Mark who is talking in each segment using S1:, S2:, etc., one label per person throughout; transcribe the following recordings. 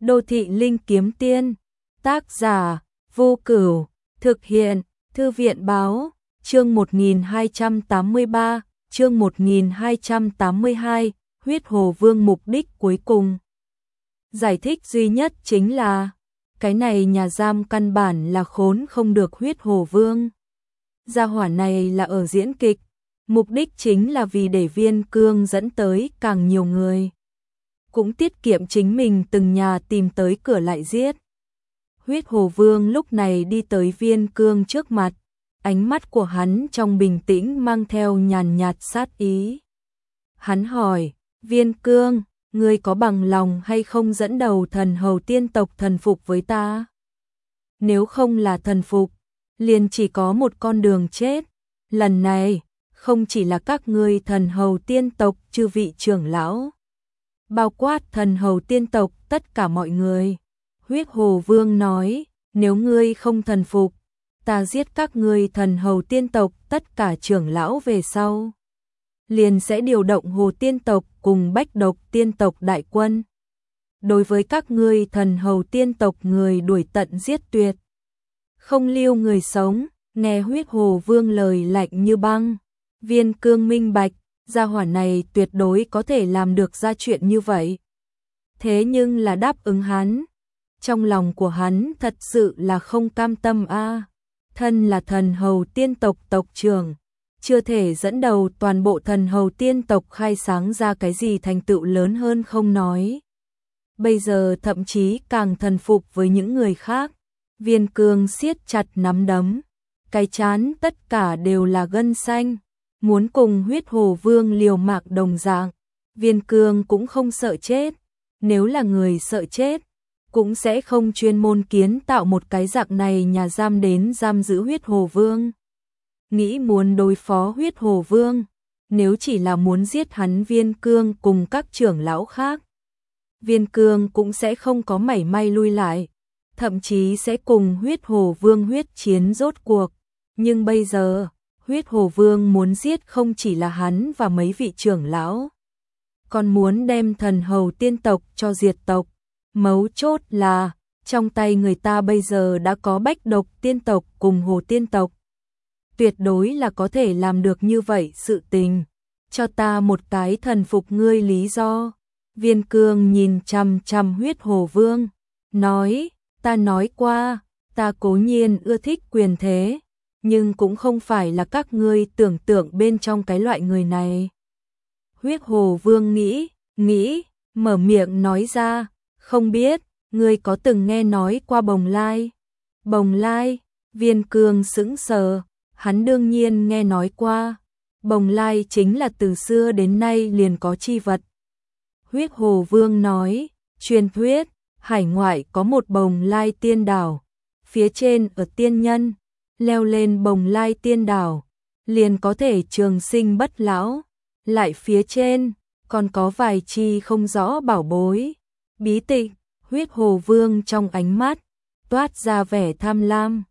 S1: Đô thị linh kiếm tiên, tác giả, Vô Cửu, thực hiện, Thư viện báo, chương 1283, chương 1282, huyết hồ vương mục đích cuối cùng. Giải thích duy nhất chính là, cái này nhà giam căn bản là khốn không được huyết hồ vương. Gia hỏa này là ở diễn kịch, mục đích chính là vì để Viên Cương dẫn tới càng nhiều người. Cũng tiết kiệm chính mình từng nhà tìm tới cửa lại giết. Huyết hồ vương lúc này đi tới Viên Cương trước mặt, ánh mắt của hắn trong bình tĩnh mang theo nhàn nhạt sát ý. Hắn hỏi, Viên Cương, ngươi có bằng lòng hay không dẫn đầu thần hầu tiên tộc thần phục với ta? Nếu không là thần phục, liền chỉ có một con đường chết. Lần này, không chỉ là các ngươi thần hầu tiên tộc chư vị trưởng lão, bao quát thần hầu tiên tộc tất cả mọi người. Huyết hồ vương nói, nếu ngươi không thần phục, ta giết các ngươi thần hầu tiên tộc tất cả trưởng lão về sau. Liền sẽ điều động hồ tiên tộc cùng bách độc tiên tộc đại quân. Đối với các ngươi thần hầu tiên tộc người đuổi tận giết tuyệt. Không lưu người sống, nghe huyết hồ vương lời lạnh như băng. Viên Cương minh bạch, gia hỏa này tuyệt đối có thể làm được ra chuyện như vậy. Thế nhưng là đáp ứng hắn. Trong lòng của hắn thật sự là không cam tâm a. Thân là thần hầu tiên tộc tộc trưởng, chưa thể dẫn đầu toàn bộ thần hầu tiên tộc khai sáng ra cái gì thành tựu lớn hơn không nói. Bây giờ thậm chí càng thần phục với những người khác. Viên Cương siết chặt nắm đấm, cái trán tất cả đều là gân xanh, muốn cùng huyết hồ vương liều mạng đồng dạng. Viên Cương cũng không sợ chết, nếu là người sợ chết, cũng sẽ không chuyên môn kiến tạo một cái dạng này nhà giam đến giam giữ huyết hồ vương. Nghĩ muốn đối phó huyết hồ vương, nếu chỉ là muốn giết hắn Viên Cương cùng các trưởng lão khác, Viên Cương cũng sẽ không có mảy may lui lại, thậm chí sẽ cùng huyết hồ vương huyết chiến rốt cuộc. Nhưng bây giờ, huyết hồ vương muốn giết không chỉ là hắn và mấy vị trưởng lão, còn muốn đem thần hầu tiên tộc cho diệt tộc. Mấu chốt là, trong tay người ta bây giờ đã có bách độc tiên tộc cùng hồ tiên tộc. Tuyệt đối là có thể làm được như vậy sự tình. Cho ta một cái thần phục ngươi lý do. Viên Cương nhìn chằm chằm huyết hồ vương, nói, ta nói qua, ta cố nhiên ưa thích quyền thế, nhưng cũng không phải là các ngươi tưởng tượng bên trong cái loại người này. Huyết hồ vương nghĩ, mở miệng nói ra, không biết, ngươi có từng nghe nói qua Bồng Lai? Bồng Lai, Viên Cương sững sờ, hắn đương nhiên nghe nói qua. Bồng Lai chính là từ xưa đến nay liền có chi vật. Huyết hồ vương nói, truyền thuyết, hải ngoại có một Bồng Lai tiên đảo, phía trên ở tiên nhân, leo lên Bồng Lai tiên đảo, liền có thể trường sinh bất lão, lại phía trên, còn có vài chi không rõ bảo bối, bí tịch. Huyết hồ vương trong ánh mắt, toát ra vẻ tham lam.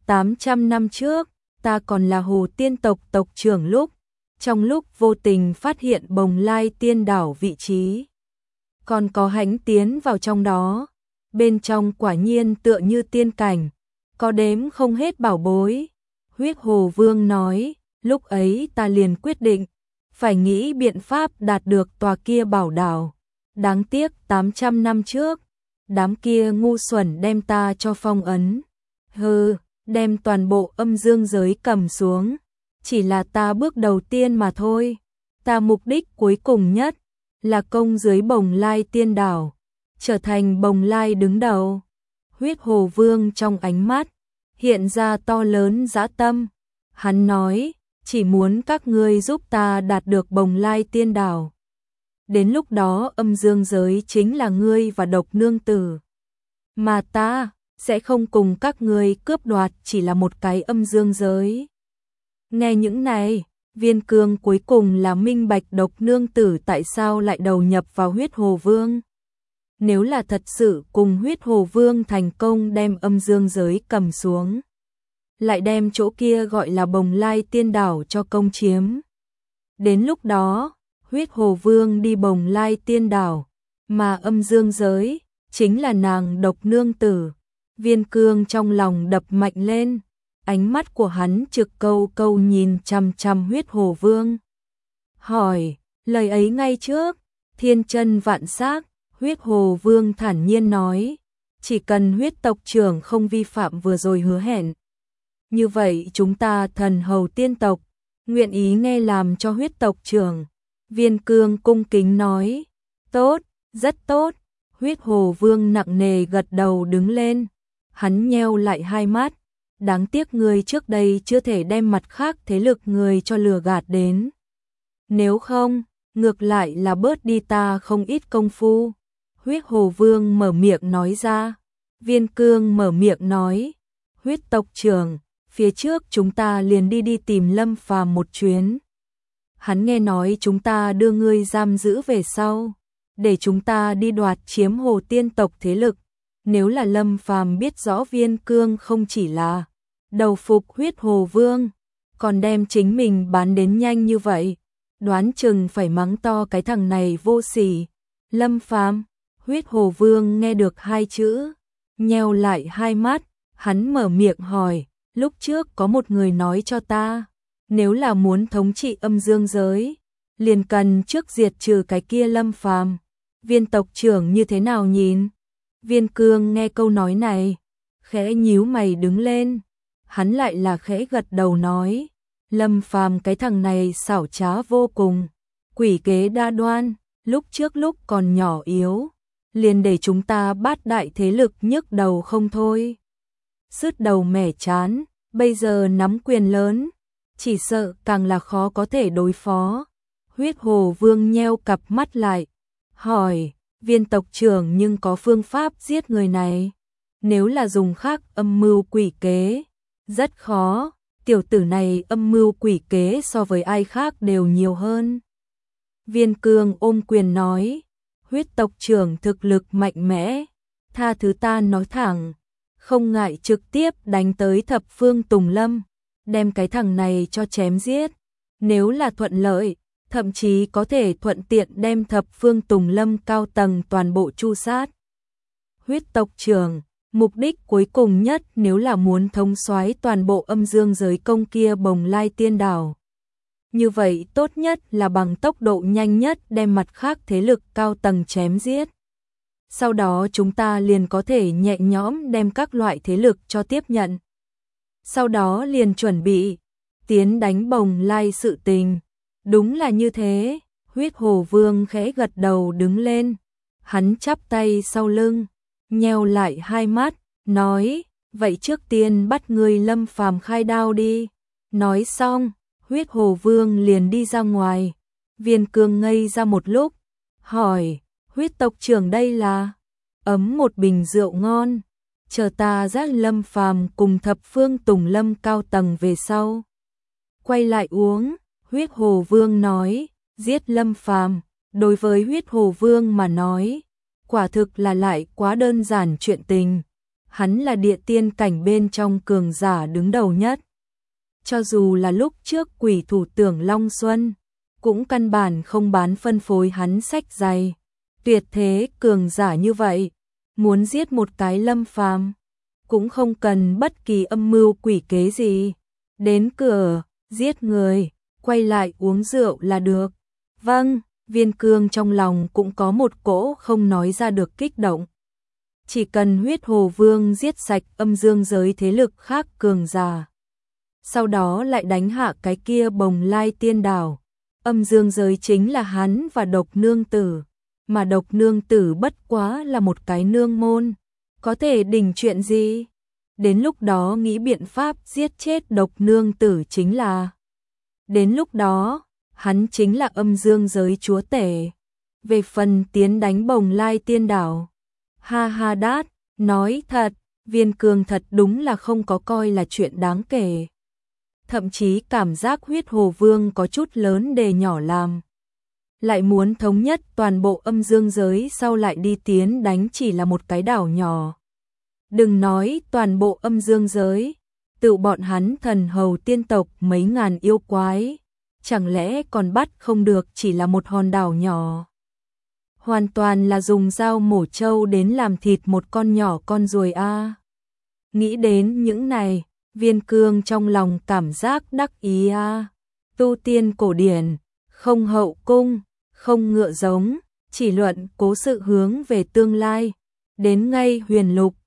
S1: 800 năm trước, ta còn là hồ tiên tộc tộc trưởng lúc, trong lúc vô tình phát hiện Bồng Lai tiên đảo vị trí. Còn có hãnh tiến vào trong đó, bên trong quả nhiên tựa như tiên cảnh, có đếm không hết bảo bối. Huyết hồ vương nói, lúc ấy ta liền quyết định, phải nghĩ biện pháp đạt được tòa kia bảo đảo. Đáng tiếc 800 năm trước, đám kia ngu xuẩn đem ta cho phong ấn. Hừ, đem toàn bộ âm dương giới cầm xuống. Chỉ là ta bước đầu tiên mà thôi. Ta mục đích cuối cùng nhất là công dưới Bồng Lai tiên đảo, trở thành Bồng Lai đứng đầu. Huyết hồ vương trong ánh mắt hiện ra to lớn dã tâm. Hắn nói, chỉ muốn các ngươi giúp ta đạt được Bồng Lai tiên đảo. Đến lúc đó âm dương giới chính là ngươi và độc nương tử. Mà ta sẽ không cùng các ngươi cướp đoạt chỉ là một cái âm dương giới. Nghe những này, Viên Cương cuối cùng là minh bạch độc nương tử tại sao lại đầu nhập vào huyết hồ vương. Nếu là thật sự cùng huyết hồ vương thành công đem âm dương giới cầm xuống, lại đem chỗ kia gọi là Bồng Lai tiên đảo cho công chiếm. Đến lúc đó, huyết hồ vương đi Bồng Lai tiên đảo, mà âm dương giới chính là nàng Độc nương tử. Viên Cương trong lòng đập mạnh lên, ánh mắt của hắn trực câu câu nhìn chằm chằm Huyết Hồ Vương. Hỏi, lời ấy ngay trước, thiên chân vạn xác, Huyết Hồ Vương thản nhiên nói, chỉ cần Huyết tộc trưởng không vi phạm vừa rồi hứa hẹn. Như vậy chúng ta thần hầu tiên tộc, nguyện ý nghe làm cho Huyết tộc trưởng. Viên Cương cung kính nói, tốt, rất tốt. Huyết Hồ Vương nặng nề gật đầu đứng lên, hắn nheo lại hai mắt, đáng tiếc người trước đây chưa thể đem mặt khác thế lực người cho lừa gạt đến. Nếu không, ngược lại là bớt đi ta không ít công phu. Huyết Hồ Vương mở miệng nói ra. Viên Cương mở miệng nói, Huyết tộc trưởng, phía trước chúng ta liền đi tìm Lâm Phàm một chuyến. Hắn nghe nói chúng ta đưa ngươi giam giữ về sau, để chúng ta đi đoạt chiếm Hồ Tiên tộc thế lực. Nếu là Lâm Phàm biết rõ Viên Cương không chỉ là đầu phục Huyết Hồ Vương, còn đem chính mình bán đến nhanh như vậy, đoán chừng phải mắng to cái thằng này vô sỉ. Lâm Phàm, Huyết Hồ Vương nghe được hai chữ, nheo lại hai mắt, hắn mở miệng hỏi, lúc trước có một người nói cho ta, nếu là muốn thống trị âm dương giới, liền cần trước diệt trừ cái kia Lâm Phàm. Viên tộc trưởng như thế nào nhìn? Viên Cương nghe câu nói này, khẽ nhíu mày đứng lên, hắn lại là khẽ gật đầu nói, Lâm Phàm cái thằng này xảo trá vô cùng, quỷ kế đa đoan, lúc trước lúc còn nhỏ yếu, liền để chúng ta bát đại thế lực nhức đầu không thôi. Sứt đầu mẻ chán, bây giờ nắm quyền lớn, chỉ sợ càng là khó có thể đối phó. Huyết Hồ Vương nheo cặp mắt lại, hỏi, Viên tộc trưởng nhưng có phương pháp giết người này? Nếu là dùng khác âm mưu quỷ kế, rất khó, tiểu tử này âm mưu quỷ kế so với ai khác đều nhiều hơn. Viên Cương ôm quyền nói, Huyết tộc trưởng thực lực mạnh mẽ, tha thứ ta nói thẳng, không ngại trực tiếp đánh tới Thập Phương Tùng Lâm, đem cái thằng này cho chém giết. Nếu là thuận lợi, thậm chí có thể thuận tiện đem Thập Phương Tùng Lâm cao tầng toàn bộ tru sát. Huyết tộc trưởng, mục đích cuối cùng nhất nếu là muốn thống soái toàn bộ âm dương giới công kia Bồng Lai Tiên Đảo. Như vậy tốt nhất là bằng tốc độ nhanh nhất đem mặt khác thế lực cao tầng chém giết. Sau đó chúng ta liền có thể nhẹ nhõm đem các loại thế lực cho tiếp nhận. Sau đó liền chuẩn bị tiến đánh Bồng Lai sự tình. Đúng là như thế, Huyết Hồ Vương khẽ gật đầu đứng lên, hắn chắp tay sau lưng, nheo lại hai mắt, nói, vậy trước tiên bắt người Lâm Phàm khai đao đi. Nói xong, Huyết Hồ Vương liền đi ra ngoài. Viên Cương ngây ra một lúc, hỏi, Huyết tộc trưởng đây là? Ấm một bình rượu ngon, chờ ta dắt Lâm Phàm cùng Thập Phương Tùng Lâm cao tầng về sau. Quay lại uống. Huyết Hồ Vương nói, giết Lâm Phàm, đối với Huyết Hồ Vương mà nói, quả thực là lại quá đơn giản chuyện tình. Hắn là địa tiên cảnh bên trong cường giả đứng đầu nhất. Cho dù là lúc trước quỷ thủ tưởng Long Xuân, cũng căn bản không bán phân phối hắn sách dày. Tuyệt thế cường giả như vậy, muốn giết một cái Lâm Phàm, cũng không cần bất kỳ âm mưu quỷ kế gì. Đến cửa, giết người, quay lại uống rượu là được. Vâng, Viên Cương trong lòng cũng có một cỗ không nói ra được kích động. Chỉ cần Huyết Hồ Vương giết sạch âm dương giới thế lực khác cường giả, sau đó lại đánh hạ cái kia Bồng Lai Tiên Đảo. Âm dương giới chính là hắn và Độc nương tử, mà Độc nương tử bất quá là một cái nương môn, có thể đình chuyện gì? Đến lúc đó nghĩ biện pháp giết chết Độc nương tử chính là. Đến lúc đó, hắn chính là âm dương giới chúa tể. Về phần tiến đánh Bồng Lai Tiên Đảo, ha ha đát, nói thật, Viên Cương thật đúng là không có coi là chuyện đáng kể. Thậm chí cảm giác Huyết Hồ Vương có chút lớn đề nhỏ làm. Lại muốn thống nhất toàn bộ âm dương giới sau lại đi tiến đánh chỉ là một cái đảo nhỏ. Đừng nói toàn bộ âm dương giới, tự bọn hắn thần hầu tiên tộc mấy ngàn yêu quái, chẳng lẽ còn bắt không được chỉ là một hòn đảo nhỏ. hoàn toàn là dùng dao mổ trâu đến làm thịt một con nhỏ con ruồi a. Nghĩ đến những này, Viên Cương trong lòng cảm giác đắc ý a. Tu tiên cổ điển, không hậu cung, không ngựa giống, chỉ luận cố sự hướng về tương lai, đến ngay huyền lục,